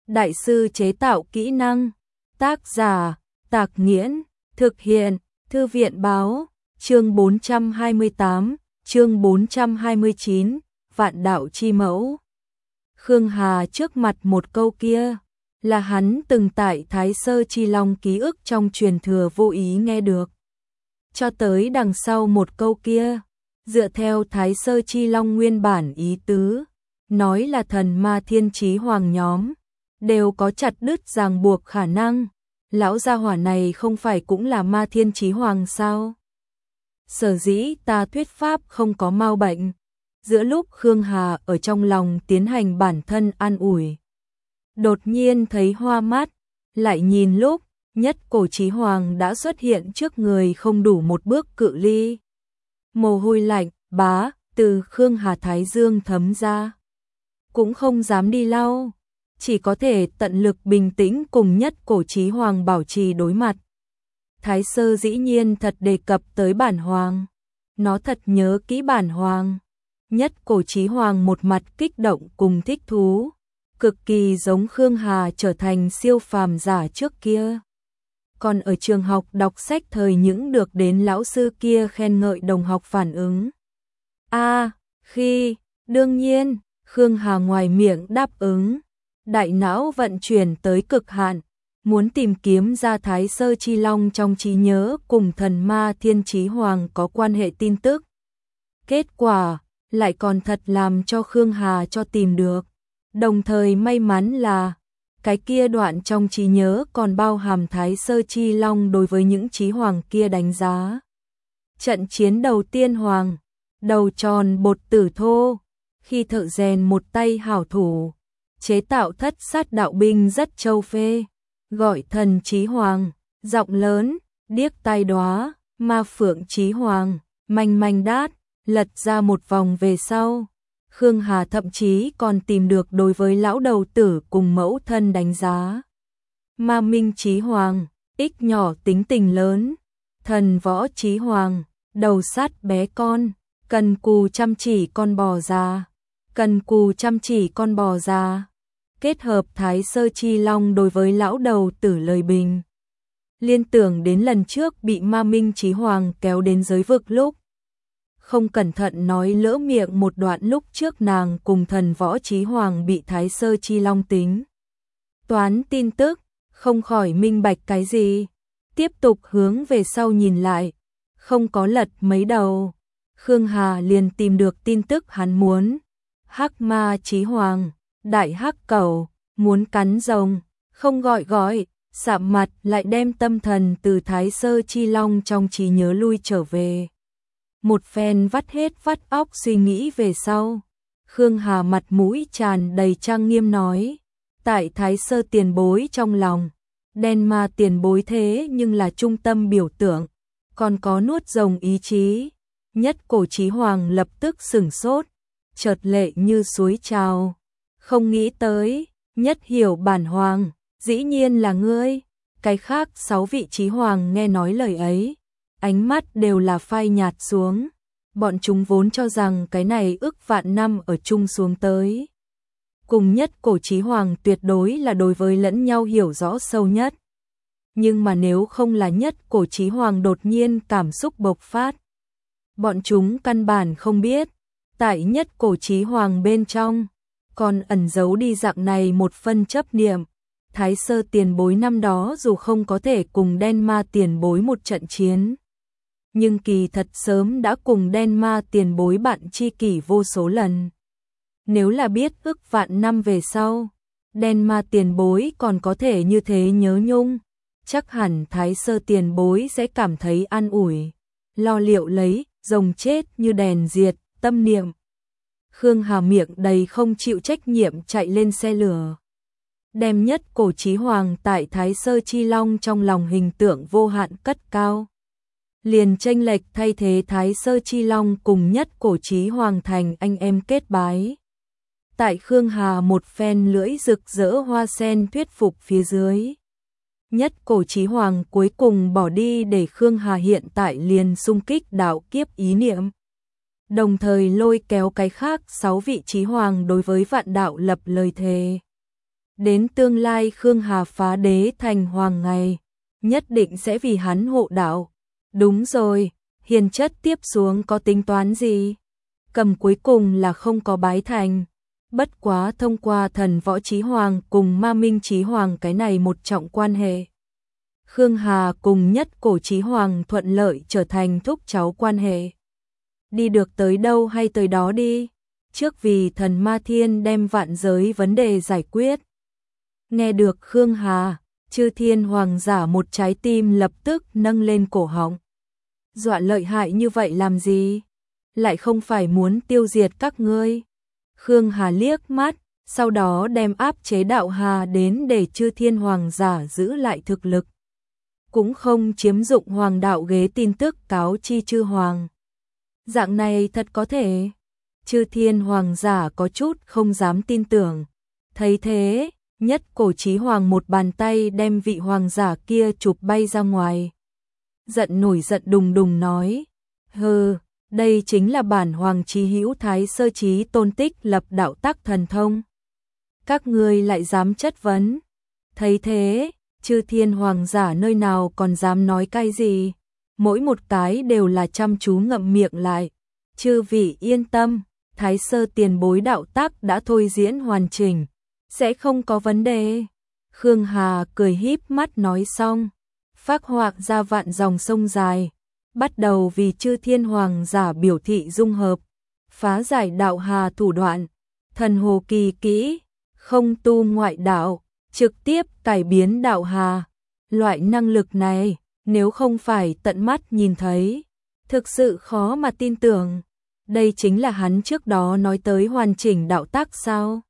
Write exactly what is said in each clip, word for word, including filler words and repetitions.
đại sư chế tạo kỹ năng. Tác giả, Tạc Nghiễn, thực hiện, Thư viện Báo, chương bốn trăm hai mươi tám, chương bốn trăm hai mươi chín, Vạn đạo chi mẫu. Khương Hà trước mặt một câu kia, là hắn từng tại Thái Sơ Chi Long ký ức trong truyền thừa vô ý nghe được. Cho tới đằng sau một câu kia, dựa theo Thái Sơ Chi Long nguyên bản ý tứ, nói là thần ma thiên chí hoàng nhóm, đều có chặt đứt ràng buộc khả năng. Lão gia hỏa này không phải cũng là ma thiên chí hoàng sao? Sở dĩ ta thuyết pháp không có mau bệnh. Giữa lúc Khương Hà ở trong lòng tiến hành bản thân an ủi, đột nhiên thấy hoa mắt, lại nhìn lúc nhất cổ chí hoàng đã xuất hiện trước người không đủ một bước cự ly. Mồ hôi lạnh, bá, từ Khương Hà thái dương thấm ra. Cũng không dám đi lau, chỉ có thể tận lực bình tĩnh cùng nhất cổ chí hoàng bảo trì đối mặt. Thái Sơ dĩ nhiên thật đề cập tới bản hoàng. Nó thật nhớ kỹ bản hoàng. Nhất cổ chí hoàng một mặt kích động cùng thích thú, cực kỳ giống Khương Hà trở thành siêu phàm giả trước kia. Còn ở trường học đọc sách thời những được đến lão sư kia khen ngợi đồng học phản ứng. A, à, khi, đương nhiên, Khương Hà ngoài miệng đáp ứng, đại não vận chuyển tới cực hạn, muốn tìm kiếm ra Thái Sơ Chi Long trong trí nhớ cùng thần ma thiên chí hoàng có quan hệ tin tức. Kết quả, lại còn thật làm cho Khương Hà cho tìm được. Đồng thời may mắn là, cái kia đoạn trong trí nhớ còn bao hàm Thái Sơ Chi Long đối với những chí hoàng kia đánh giá. Trận chiến đầu tiên hoàng, đầu tròn bột tử thô, khi thợ rèn một tay hảo thủ, chế tạo thất sát đạo binh rất châu phê, gọi thần chí hoàng, giọng lớn, điếc tai đóa, ma phượng chí hoàng, manh manh đát, lật ra một vòng về sau. Khương Hà thậm chí còn tìm được đối với lão đầu tử cùng mẫu thân đánh giá. Ma minh chí hoàng, ích nhỏ tính tình lớn, thần võ chí hoàng, đầu sát bé con, cần cù chăm chỉ con bò già, cần cù chăm chỉ con bò già. Kết hợp Thái Sơ Chi Long đối với lão đầu tử lời bình. Liên tưởng đến lần trước bị ma minh chí hoàng kéo đến giới vực lúc. Không cẩn thận nói lỡ miệng một đoạn lúc trước nàng cùng thần võ chí hoàng bị Thái Sơ Chi Long tính. Toán tin tức, không khỏi minh bạch cái gì. Tiếp tục hướng về sau nhìn lại, không có lật mấy đầu. Khương Hà liền tìm được tin tức hắn muốn. Hắc ma chí hoàng, đại hắc cẩu, muốn cắn rồng, không gọi gọi, sạm mặt lại đem tâm thần từ Thái Sơ Chi Long trong trí nhớ lui trở về. Một phen vắt hết vắt óc suy nghĩ về sau, Khương Hà mặt mũi tràn đầy trang nghiêm nói, tại Thái Sơ tiền bối trong lòng, đen ma tiền bối thế nhưng là trung tâm biểu tượng, còn có nuốt rồng ý chí. Nhất cổ chí hoàng lập tức sửng sốt, chợt lệ như suối trào, không nghĩ tới, nhất hiểu bản hoàng, dĩ nhiên là ngươi. Cái khác sáu vị chí hoàng nghe nói lời ấy, ánh mắt đều là phai nhạt xuống, bọn chúng vốn cho rằng cái này ức vạn năm ở chung xuống tới. Cùng nhất cổ chí hoàng tuyệt đối là đối với lẫn nhau hiểu rõ sâu nhất. Nhưng mà nếu không là nhất cổ chí hoàng đột nhiên cảm xúc bộc phát, bọn chúng căn bản không biết, tại nhất cổ chí hoàng bên trong, còn ẩn giấu đi dạng này một phân chấp niệm. Thái Sơ tiền bối năm đó dù không có thể cùng đen ma tiền bối một trận chiến, nhưng kỳ thật sớm đã cùng đen ma tiền bối bạn tri kỷ vô số lần. Nếu là biết ức vạn năm về sau, đen ma tiền bối còn có thể như thế nhớ nhung, chắc hẳn Thái Sơ tiền bối sẽ cảm thấy an ủi, lo liệu lấy, rồng chết như đèn diệt, tâm niệm. Khương Hà miệng đầy không chịu trách nhiệm chạy lên xe lửa. Đem nhất cổ chí hoàng tại Thái Sơ Chi Long trong lòng hình tượng vô hạn cất cao. Liền chênh lệch thay thế Thái Sơ Chi Long cùng nhất cổ chí hoàng thành anh em kết bái. Tại Khương Hà một phen lưỡi rực rỡ hoa sen thuyết phục phía dưới. Nhất cổ chí hoàng cuối cùng bỏ đi để Khương Hà hiện tại liền xung kích đạo kiếp ý niệm. Đồng thời lôi kéo cái khác sáu vị chí hoàng đối với vạn đạo lập lời thề. đến tương lai Khương Hà phá đế thành hoàng ngày, nhất định sẽ vì hắn hộ đạo. Đúng rồi, hiền chất tiếp xuống có tính toán gì? Cầm cuối cùng là không có bái thành. Bất quá thông qua thần võ chí hoàng cùng ma minh chí hoàng cái này một trọng quan hệ. Khương Hà cùng nhất cổ chí hoàng thuận lợi trở thành thúc cháu quan hệ. Đi được tới đâu hay tới đó đi. Trước vì thần ma thiên đem vạn giới vấn đề giải quyết. Nghe được Khương Hà, Chư Thiên Hoàng giả một trái tim lập tức nâng lên cổ họng. Dọa lợi hại như vậy làm gì? Lại không phải muốn tiêu diệt các ngươi. Khương Hà liếc mắt, sau đó đem áp chế đạo hà đến để Chư Thiên Hoàng giả giữ lại thực lực. Cũng không chiếm dụng hoàng đạo ghế tin tức cáo chi chư hoàng. Dạng này thật có thể. Chư Thiên Hoàng giả có chút không dám tin tưởng. Thấy thế, nhất cổ chí hoàng một bàn tay đem vị hoàng giả kia chụp bay ra ngoài. Giận nổi giận đùng đùng nói, hừ, đây chính là bản hoàng chí hữu thái sơ chí tôn tích lập đạo tắc thần thông. Các ngươi lại dám chất vấn. Thấy thế, Chư Thiên Hoàng giả nơi nào còn dám nói cái gì. Mỗi một cái đều là chăm chú ngậm miệng lại. Chư vị yên tâm, thái sơ tiền bối đạo tắc đã thôi diễn hoàn chỉnh. Sẽ không có vấn đề. Khương Hà cười híp mắt nói xong. Phác họa ra vạn dòng sông dài. Bắt đầu vì Chư Thiên Hoàng giả biểu thị dung hợp. Phá giải đạo hà thủ đoạn. Thần hồ kỳ kỹ. Không tu ngoại đạo. Trực tiếp cải biến đạo hà. Loại năng lực này, nếu không phải tận mắt nhìn thấy, thực sự khó mà tin tưởng. Đây chính là hắn trước đó nói tới hoàn chỉnh đạo tắc sao?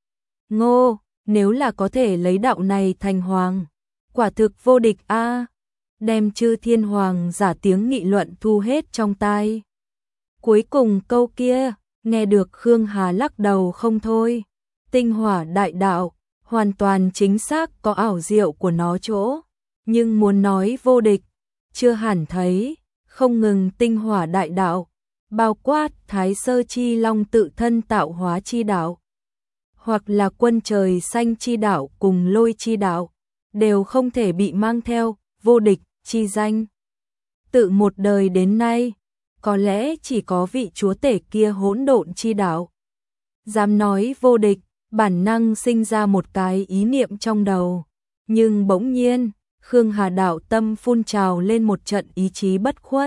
Ngô, nếu là có thể lấy đạo này thành hoàng, quả thực vô địch a. Đem Chư Thiên Hoàng giả tiếng nghị luận thu hết trong tai. Cuối cùng câu kia, nghe được Khương Hà lắc đầu không thôi. Tinh hỏa đại đạo, hoàn toàn chính xác có ảo diệu của nó chỗ, nhưng muốn nói vô địch, chưa hẳn thấy. Không ngừng tinh hỏa đại đạo, bao quát thái sơ chi long tự thân tạo hóa chi đạo, hoặc là quân trời xanh chi đạo cùng lôi chi đạo, đều không thể bị mang theo vô địch chi danh. Tự một đời đến nay, có lẽ chỉ có vị chúa tể kia hỗn độn chi đạo dám nói vô địch. Bản năng sinh ra một cái ý niệm trong đầu, nhưng bỗng nhiên, Khương Hà đạo tâm phun trào lên một trận ý chí bất khuất.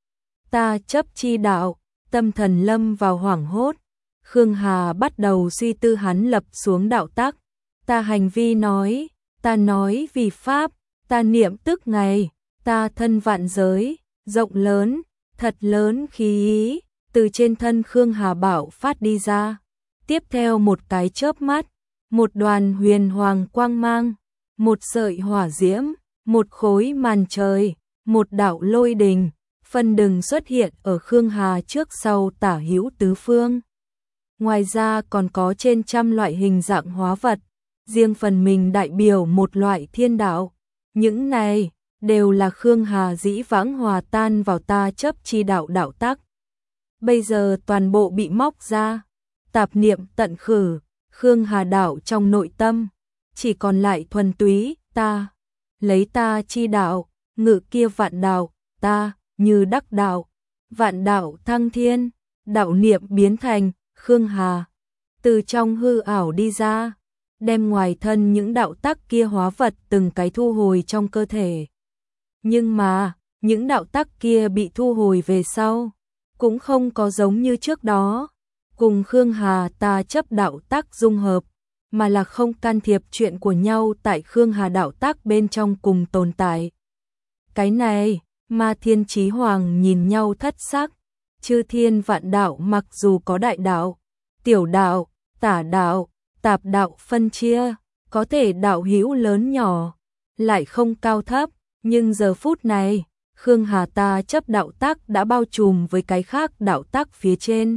Ta chấp chi đạo, tâm thần lâm vào hoảng hốt. Khương Hà bắt đầu suy tư hắn lập xuống đạo tắc. Ta hành vi nói, ta nói vì pháp, ta niệm tức ngày, ta thân vạn giới, rộng lớn, thật lớn khí ý, từ trên thân Khương Hà bảo phát đi ra. Tiếp theo một cái chớp mắt, một đoàn huyền hoàng quang mang, một sợi hỏa diễm, một khối màn trời, một đạo lôi đình, phân đừng xuất hiện ở Khương Hà trước sau tả hữu tứ phương. Ngoài ra còn có trên trăm loại hình dạng hóa vật, riêng phần mình đại biểu một loại thiên đạo. Những này đều là Khương Hà dĩ vãng hòa tan vào ta chấp chi đạo đạo tắc. Bây giờ toàn bộ bị móc ra. Tạp niệm tận khử, Khương Hà đạo trong nội tâm, chỉ còn lại thuần túy, ta, lấy ta chi đạo, ngự kia vạn đạo, ta, như đắc đạo, vạn đạo thăng thiên, đạo niệm biến thành, Khương Hà, từ trong hư ảo đi ra, đem ngoài thân những đạo tắc kia hóa vật từng cái thu hồi trong cơ thể. Nhưng mà, những đạo tắc kia bị thu hồi về sau, cũng không có giống như trước đó. Cùng Khương Hà ta chấp đạo tắc dung hợp, mà là không can thiệp chuyện của nhau tại Khương Hà đạo tắc bên trong cùng tồn tại. Cái này, Ma Thiên Chí Hoàng nhìn nhau thất sắc. Chư thiên vạn đạo mặc dù có đại đạo, tiểu đạo, tả đạo, tạp đạo phân chia, có thể đạo hữu lớn nhỏ, lại không cao thấp, nhưng giờ phút này, Khương Hà ta chấp đạo tắc đã bao trùm với cái khác đạo tắc phía trên.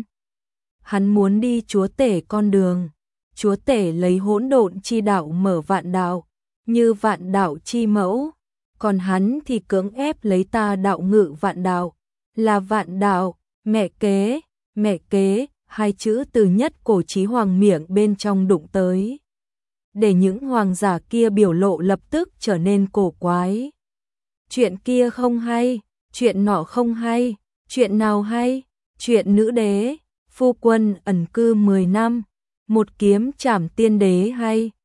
Hắn muốn đi chúa tể con đường, chúa tể lấy hỗn độn chi đạo mở vạn đạo, như vạn đạo chi mẫu, còn hắn thì cưỡng ép lấy ta đạo ngự vạn đạo, là vạn đạo, mẹ kế, mẹ kế, hai chữ từ nhất cổ chí hoàng miệng bên trong đụng tới. để những hoàng giả kia biểu lộ lập tức trở nên cổ quái. Chuyện kia không hay, chuyện nọ không hay, chuyện nào hay? Chuyện nữ đế, phu quân ẩn cư mười năm, một kiếm trảm tiên đế hay,